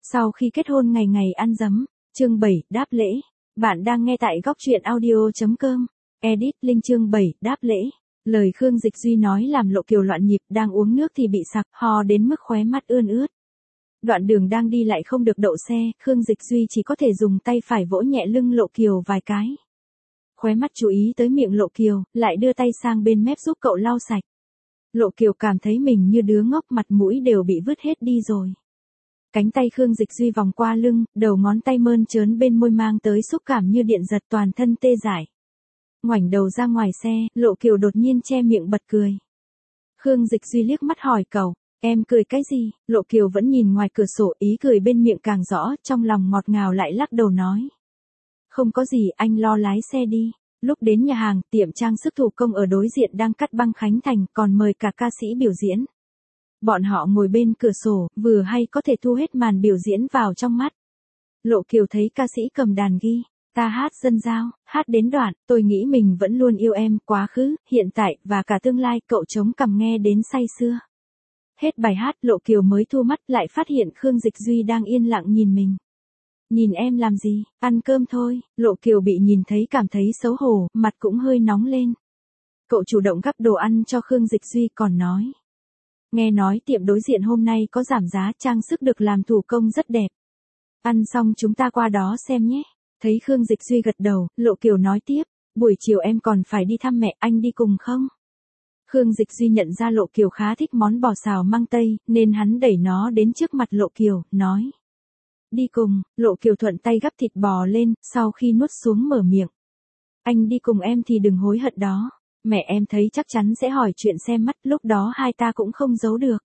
Sau khi kết hôn ngày ngày ăn dấm, chương 7, đáp lễ. Bạn đang nghe tại góc truyện audio.com. Edit Linh chương 7, đáp lễ. Lời Khương Dịch Duy nói làm Lộ Kiều loạn nhịp, đang uống nước thì bị sặc, ho đến mức khóe mắt ươn ướt. Đoạn đường đang đi lại không được đậu xe, Khương Dịch Duy chỉ có thể dùng tay phải vỗ nhẹ lưng Lộ Kiều vài cái. Khóe mắt chú ý tới miệng Lộ Kiều, lại đưa tay sang bên mép giúp cậu lau sạch. Lộ Kiều cảm thấy mình như đứa ngốc, mặt mũi đều bị vứt hết đi rồi. Cánh tay Khương Dịch Duy vòng qua lưng, đầu ngón tay mơn trớn bên môi mang tới xúc cảm như điện giật, toàn thân tê dại. Ngoảnh đầu ra ngoài xe, Lộ Kiều đột nhiên che miệng bật cười. Khương Dịch Duy liếc mắt hỏi cậu, em cười cái gì? Lộ Kiều vẫn nhìn ngoài cửa sổ, ý cười bên miệng càng rõ, trong lòng ngọt ngào lại lắc đầu nói. Không có gì, anh lo lái xe đi. Lúc đến nhà hàng, tiệm trang sức thủ công ở đối diện đang cắt băng khánh thành, còn mời cả ca sĩ biểu diễn. Bọn họ ngồi bên cửa sổ, vừa hay có thể thu hết màn biểu diễn vào trong mắt. Lộ Kiều thấy ca sĩ cầm đàn ghi, ta hát dân giao, hát đến đoạn, tôi nghĩ mình vẫn luôn yêu em, quá khứ, hiện tại, và cả tương lai, cậu chống cằm nghe đến say sưa. Hết bài hát, Lộ Kiều mới thu mắt lại phát hiện Khương Dịch Duy đang yên lặng nhìn mình. Nhìn em làm gì, ăn cơm thôi. Lộ Kiều bị nhìn thấy cảm thấy xấu hổ, mặt cũng hơi nóng lên. Cậu chủ động gắp đồ ăn cho Khương Dịch Duy còn nói. Nghe nói tiệm đối diện hôm nay có giảm giá, trang sức được làm thủ công rất đẹp. Ăn xong chúng ta qua đó xem nhé. Thấy Khương Dịch Duy gật đầu, Lộ Kiều nói tiếp, buổi chiều em còn phải đi thăm mẹ, anh đi cùng không? Khương Dịch Duy nhận ra Lộ Kiều khá thích món bò xào măng tây, nên hắn đẩy nó đến trước mặt Lộ Kiều, nói. Đi cùng. Lộ Kiều thuận tay gắp thịt bò lên, sau khi nuốt xuống mở miệng. Anh đi cùng em thì đừng hối hận đó. Mẹ em thấy chắc chắn sẽ hỏi chuyện xem mắt, lúc đó hai ta cũng không giấu được.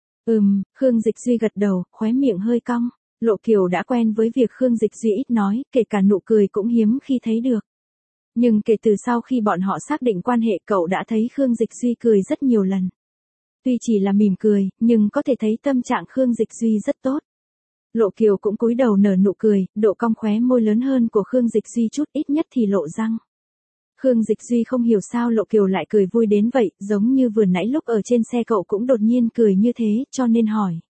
Khương Dịch Duy gật đầu, khóe miệng hơi cong. Lộ Kiều đã quen với việc Khương Dịch Duy ít nói, kể cả nụ cười cũng hiếm khi thấy được. Nhưng kể từ sau khi bọn họ xác định quan hệ, cậu đã thấy Khương Dịch Duy cười rất nhiều lần. Tuy chỉ là mỉm cười, nhưng có thể thấy tâm trạng Khương Dịch Duy rất tốt. Lộ Kiều cũng cúi đầu nở nụ cười, độ cong khóe môi lớn hơn của Khương Dịch Duy chút, ít nhất thì lộ răng. Khương Dịch Duy không hiểu sao Lộ Kiều lại cười vui đến vậy, giống như vừa nãy lúc ở trên xe cậu cũng đột nhiên cười như thế, cho nên hỏi.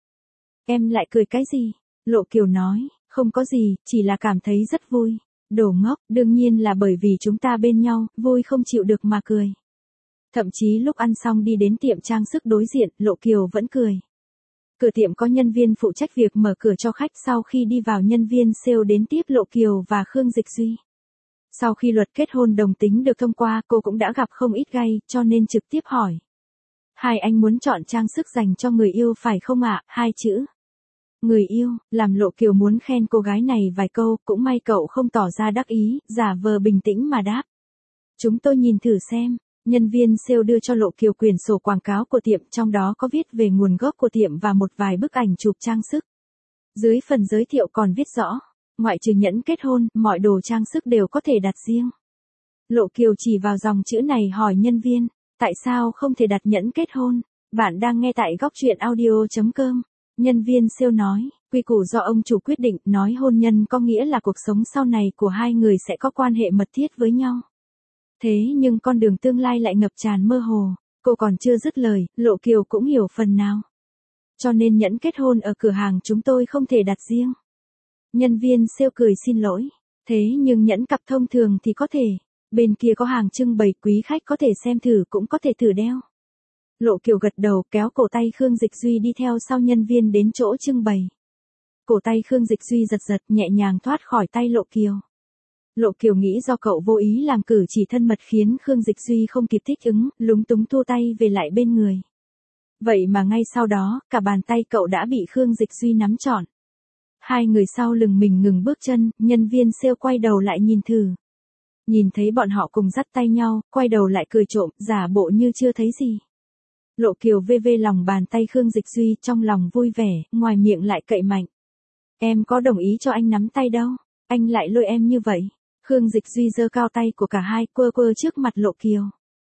Em lại cười cái gì? Lộ Kiều nói, không có gì, chỉ là cảm thấy rất vui. Đồ ngốc, đương nhiên là bởi vì chúng ta bên nhau, vui không chịu được mà cười. Thậm chí lúc ăn xong đi đến tiệm trang sức đối diện, Lộ Kiều vẫn cười. Cửa tiệm có nhân viên phụ trách việc mở cửa cho khách, sau khi đi vào nhân viên sale đến tiếp Lộ Kiều và Khương Dịch Duy. Sau khi luật kết hôn đồng tính được thông qua, cô cũng đã gặp không ít gay, cho nên trực tiếp hỏi. Hai anh muốn chọn trang sức dành cho người yêu phải không ạ? Hai chữ. Người yêu, làm Lộ Kiều muốn khen cô gái này vài câu, cũng may cậu không tỏ ra đắc ý, giả vờ bình tĩnh mà đáp. Chúng tôi nhìn thử xem. Nhân viên sale đưa cho Lộ Kiều quyển sổ quảng cáo của tiệm, trong đó có viết về nguồn gốc của tiệm và một vài bức ảnh chụp trang sức. Dưới phần giới thiệu còn viết rõ, ngoại trừ nhẫn kết hôn, mọi đồ trang sức đều có thể đặt riêng. Lộ Kiều chỉ vào dòng chữ này hỏi nhân viên, tại sao không thể đặt nhẫn kết hôn? Bạn đang nghe tại góc truyện audio.com. Nhân viên sale nói, quy củ do ông chủ quyết định, nói hôn nhân có nghĩa là cuộc sống sau này của hai người sẽ có quan hệ mật thiết với nhau. Thế nhưng con đường tương lai lại ngập tràn mơ hồ, cô còn chưa dứt lời, Lộ Kiều cũng hiểu phần nào. Cho nên nhẫn kết hôn ở cửa hàng chúng tôi không thể đặt riêng. Nhân viên sale cười xin lỗi, thế nhưng nhẫn cặp thông thường thì có thể, bên kia có hàng trưng bày, quý khách có thể xem thử, cũng có thể thử đeo. Lộ Kiều gật đầu, kéo cổ tay Khương Dịch Duy đi theo sau nhân viên đến chỗ trưng bày. Cổ tay Khương Dịch Duy giật giật, nhẹ nhàng thoát khỏi tay Lộ Kiều. Lộ Kiều nghĩ do cậu vô ý làm cử chỉ thân mật khiến Khương Dịch Duy không kịp thích ứng, lúng túng thua tay về lại bên người. Vậy mà ngay sau đó, cả bàn tay cậu đã bị Khương Dịch Duy nắm trọn. Hai người sau lưng mình ngừng bước chân, nhân viên sale quay đầu lại nhìn thử. Nhìn thấy bọn họ cùng dắt tay nhau, quay đầu lại cười trộm, giả bộ như chưa thấy gì. Lộ Kiều vê vê lòng bàn tay Khương Dịch Duy, trong lòng vui vẻ, ngoài miệng lại cậy mạnh. Em có đồng ý cho anh nắm tay đâu, anh lại lôi em như vậy. Khương Dịch Duy giơ cao tay của cả hai, quơ quơ trước mặt Lộ Kiều.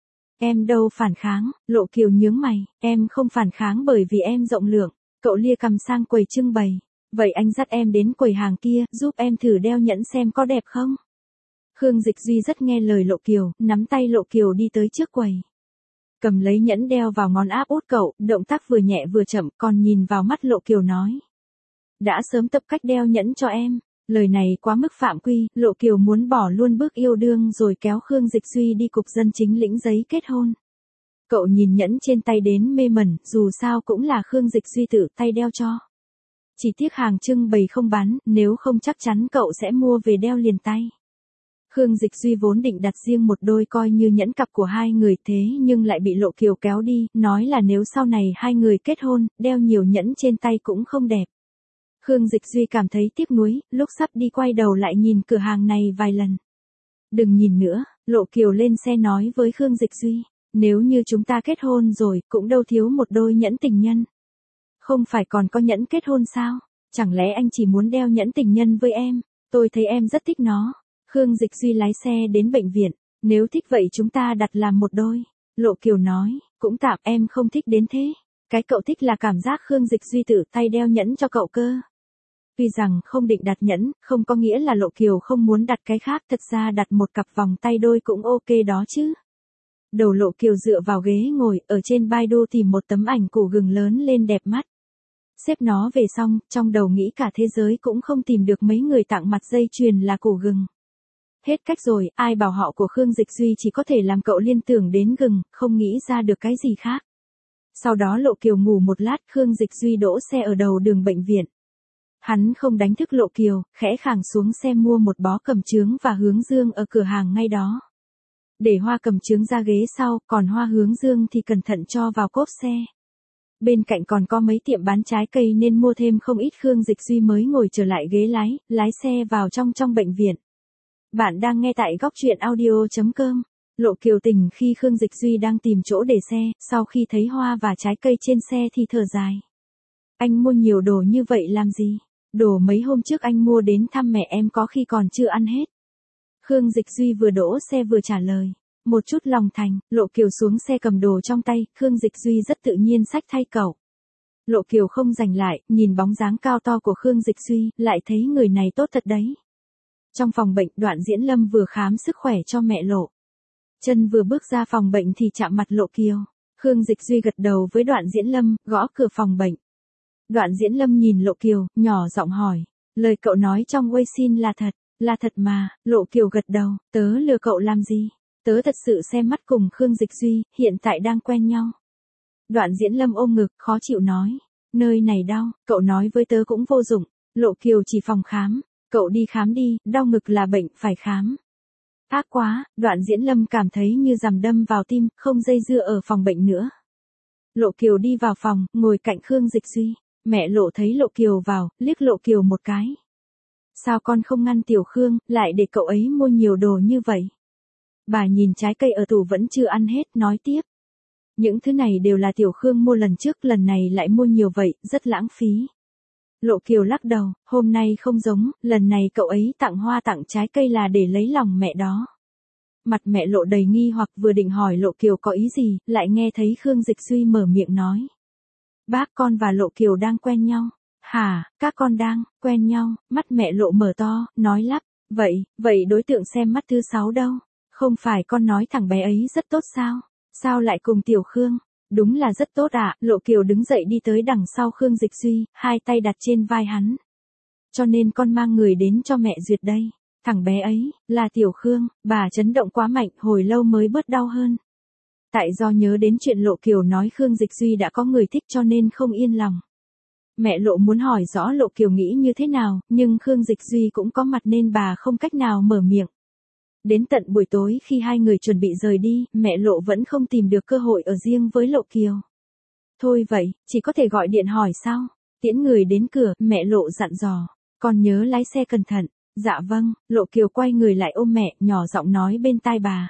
Em đâu phản kháng, Lộ Kiều nhướng mày, em không phản kháng bởi vì em rộng lượng. Cậu lia cầm sang quầy trưng bày. Vậy anh dắt em đến quầy hàng kia, giúp em thử đeo nhẫn xem có đẹp không? Khương Dịch Duy rất nghe lời Lộ Kiều, nắm tay Lộ Kiều đi tới trước quầy. Cầm lấy nhẫn đeo vào ngón áp út cậu, động tác vừa nhẹ vừa chậm, còn nhìn vào mắt Lộ Kiều nói. đã sớm tập cách đeo nhẫn cho em. Lời này quá mức phạm quy, Lộ Kiều muốn bỏ luôn bước yêu đương rồi kéo Khương Dịch Duy đi cục dân chính lĩnh giấy kết hôn. Cậu nhìn nhẫn trên tay đến mê mẩn, dù sao cũng là Khương Dịch Duy tự tay đeo cho. Chỉ tiếc hàng trưng bày không bán, nếu không chắc chắn cậu sẽ mua về đeo liền tay. Khương Dịch Duy vốn định đặt riêng một đôi coi như nhẫn cặp của hai người thế nhưng lại bị Lộ Kiều kéo đi, nói là nếu sau này hai người kết hôn, đeo nhiều nhẫn trên tay cũng không đẹp. Khương Dịch Duy cảm thấy tiếc nuối, lúc sắp đi quay đầu lại nhìn cửa hàng này vài lần. Đừng nhìn nữa, Lộ Kiều lên xe nói với Khương Dịch Duy, nếu như chúng ta kết hôn rồi, cũng đâu thiếu một đôi nhẫn tình nhân. Không phải còn có nhẫn kết hôn sao? Chẳng lẽ anh chỉ muốn đeo nhẫn tình nhân với em? Tôi thấy em rất thích nó. Khương Dịch Duy lái xe đến bệnh viện, nếu thích vậy chúng ta đặt làm một đôi. Lộ Kiều nói, cũng tạm, em không thích đến thế. Cái cậu thích là cảm giác Khương Dịch Duy tự tay đeo nhẫn cho cậu cơ. Tuy rằng không định đặt nhẫn, không có nghĩa là Lộ Kiều không muốn đặt cái khác, thật ra đặt một cặp vòng tay đôi cũng ok đó chứ. Đầu Lộ Kiều dựa vào ghế ngồi, ở trên Baidu tìm một tấm ảnh củ gừng lớn lên đẹp mắt. Xếp nó về xong, trong đầu nghĩ cả thế giới cũng không tìm được mấy người tặng mặt dây chuyền là củ gừng. Hết cách rồi, ai bảo họ của Khương Dịch Duy chỉ có thể làm cậu liên tưởng đến gừng, không nghĩ ra được cái gì khác. Sau đó Lộ Kiều ngủ một lát, Khương Dịch Duy đỗ xe ở đầu đường bệnh viện. Hắn không đánh thức Lộ Kiều, khẽ khàng xuống xe mua một bó cẩm chướng và hướng dương ở cửa hàng ngay đó. Để hoa cẩm chướng ra ghế sau, còn hoa hướng dương thì cẩn thận cho vào cốp xe. Bên cạnh còn có mấy tiệm bán trái cây nên mua thêm không ít. Khương Dịch Duy mới ngồi trở lại ghế lái xe vào trong bệnh viện. Bạn đang nghe tại góc truyện audio.com. Lộ Kiều tỉnh khi Khương Dịch Duy đang tìm chỗ để xe, sau khi thấy hoa và trái cây trên xe thì thở dài. Anh mua nhiều đồ như vậy làm gì? Đồ mấy hôm trước anh mua đến thăm mẹ em có khi còn chưa ăn hết. Khương Dịch Duy vừa đỗ xe vừa trả lời. Một chút lòng thành, Lộ Kiều xuống xe cầm đồ trong tay, Khương Dịch Duy rất tự nhiên xách thay cậu. Lộ Kiều không giành lại, nhìn bóng dáng cao to của Khương Dịch Duy, lại thấy người này tốt thật đấy. Trong phòng bệnh, Đoạn Diễn Lâm vừa khám sức khỏe cho mẹ Lộ. Chân vừa bước ra phòng bệnh thì chạm mặt Lộ Kiều. Khương Dịch Duy gật đầu với Đoạn Diễn Lâm, gõ cửa phòng bệnh. Đoạn Diễn Lâm nhìn Lộ Kiều, nhỏ giọng hỏi, lời cậu nói trong Weixin là thật mà. Lộ Kiều gật đầu, tớ lừa cậu làm gì? Tớ thật sự xem mắt cùng Khương Dịch Duy, hiện tại đang quen nhau. Đoạn Diễn Lâm ôm ngực, khó chịu nói, nơi này đau, cậu nói với tớ cũng vô dụng. Lộ Kiều chỉ phòng khám, cậu đi khám đi, đau ngực là bệnh, phải khám. Ác quá, Đoạn Diễn Lâm cảm thấy như dằm đâm vào tim, không dây dưa ở phòng bệnh nữa. Lộ Kiều đi vào phòng, ngồi cạnh Khương Dịch Duy. Mẹ Lộ thấy Lộ Kiều vào, liếc Lộ Kiều một cái. Sao con không ngăn Tiểu Khương, lại để cậu ấy mua nhiều đồ như vậy? Bà nhìn trái cây ở tủ vẫn chưa ăn hết, nói tiếp. Những thứ này đều là Tiểu Khương mua lần trước, lần này lại mua nhiều vậy, rất lãng phí. Lộ Kiều lắc đầu, hôm nay không giống, lần này cậu ấy tặng hoa tặng trái cây là để lấy lòng mẹ đó. Mặt mẹ Lộ đầy nghi hoặc, vừa định hỏi Lộ Kiều có ý gì, lại nghe thấy Khương Dịch Duy mở miệng nói. Bác con và Lộ Kiều đang quen nhau. Hả, các con đang quen nhau? Mắt mẹ Lộ mở to, nói lắp, vậy đối tượng xem mắt thứ 6 đâu? Không phải con nói thằng bé ấy rất tốt sao? Sao lại cùng Tiểu Khương? Đúng là rất tốt ạ. Lộ Kiều đứng dậy đi tới đằng sau Khương Dịch Duy, hai tay đặt trên vai hắn. Cho nên con mang người đến cho mẹ duyệt đây. Thằng bé ấy, là Tiểu Khương. Bà chấn động quá mạnh, hồi lâu mới bớt đau hơn. Tại do nhớ đến chuyện Lộ Kiều nói Khương Dịch Duy đã có người thích cho nên không yên lòng. Mẹ Lộ muốn hỏi rõ Lộ Kiều nghĩ như thế nào, nhưng Khương Dịch Duy cũng có mặt nên bà không cách nào mở miệng. Đến tận buổi tối khi hai người chuẩn bị rời đi, mẹ Lộ vẫn không tìm được cơ hội ở riêng với Lộ Kiều. Thôi vậy, chỉ có thể gọi điện hỏi sao? Tiễn người đến cửa, mẹ Lộ dặn dò. Con nhớ lái xe cẩn thận. Dạ vâng. Lộ Kiều quay người lại ôm mẹ, nhỏ giọng nói bên tai bà.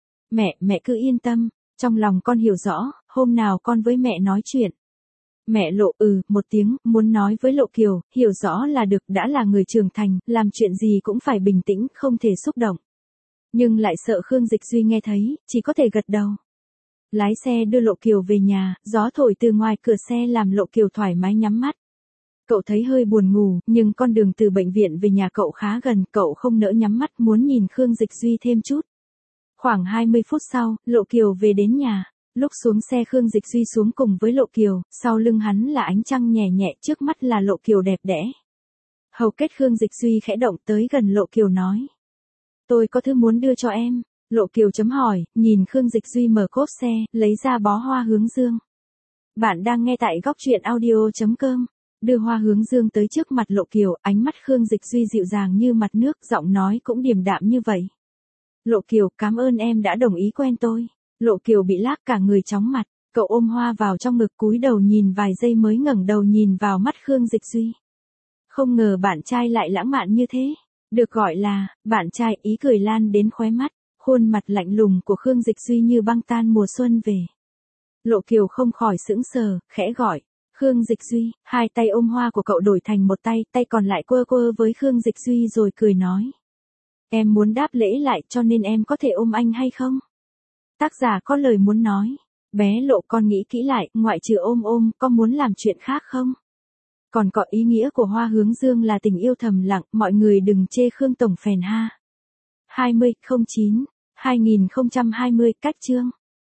Mẹ cứ yên tâm. Trong lòng con hiểu rõ, hôm nào con với mẹ nói chuyện. Mẹ Lộ một tiếng, muốn nói với Lộ Kiều, hiểu rõ là được, đã là người trưởng thành, làm chuyện gì cũng phải bình tĩnh, không thể xúc động. Nhưng lại sợ Khương Dịch Duy nghe thấy, chỉ có thể gật đầu. Lái xe đưa Lộ Kiều về nhà, gió thổi từ ngoài cửa xe làm Lộ Kiều thoải mái nhắm mắt. Cậu thấy hơi buồn ngủ, nhưng con đường từ bệnh viện về nhà cậu khá gần, cậu không nỡ nhắm mắt muốn nhìn Khương Dịch Duy thêm chút. Khoảng 20 phút sau, Lộ Kiều về đến nhà. Lúc xuống xe Khương Dịch Duy xuống cùng với Lộ Kiều, sau lưng hắn là ánh trăng nhẹ nhẹ, trước mắt là Lộ Kiều đẹp đẽ. Hầu kết Khương Dịch Duy khẽ động tới gần Lộ Kiều nói. Tôi có thứ muốn đưa cho em. Lộ Kiều chấm hỏi, nhìn Khương Dịch Duy mở cốp xe, lấy ra bó hoa hướng dương. Bạn đang nghe tại góc truyện audio.com. Đưa hoa hướng dương tới trước mặt Lộ Kiều, ánh mắt Khương Dịch Duy dịu dàng như mặt nước, giọng nói cũng điềm đạm như vậy. Lộ Kiều, cảm ơn em đã đồng ý quen tôi. Lộ Kiều bị lác cả người chóng mặt, cậu ôm hoa vào trong ngực cúi đầu nhìn vài giây mới ngẩng đầu nhìn vào mắt Khương Dịch Duy. Không ngờ bạn trai lại lãng mạn như thế. Được gọi là, bạn trai, ý cười lan đến khóe mắt, khuôn mặt lạnh lùng của Khương Dịch Duy như băng tan mùa xuân về. Lộ Kiều không khỏi sững sờ, khẽ gọi. Khương Dịch Duy, hai tay ôm hoa của cậu đổi thành một tay, tay còn lại quơ quơ với Khương Dịch Duy rồi cười nói. Em muốn đáp lễ lại cho nên em có thể ôm anh hay không? Tác giả có lời muốn nói. Bé Lộ, con nghĩ kỹ lại, ngoại trừ ôm, có muốn làm chuyện khác không? Còn có ý nghĩa của hoa hướng dương là tình yêu thầm lặng, mọi người đừng chê Khương tổng phèn ha. 20/09/2020 cách chương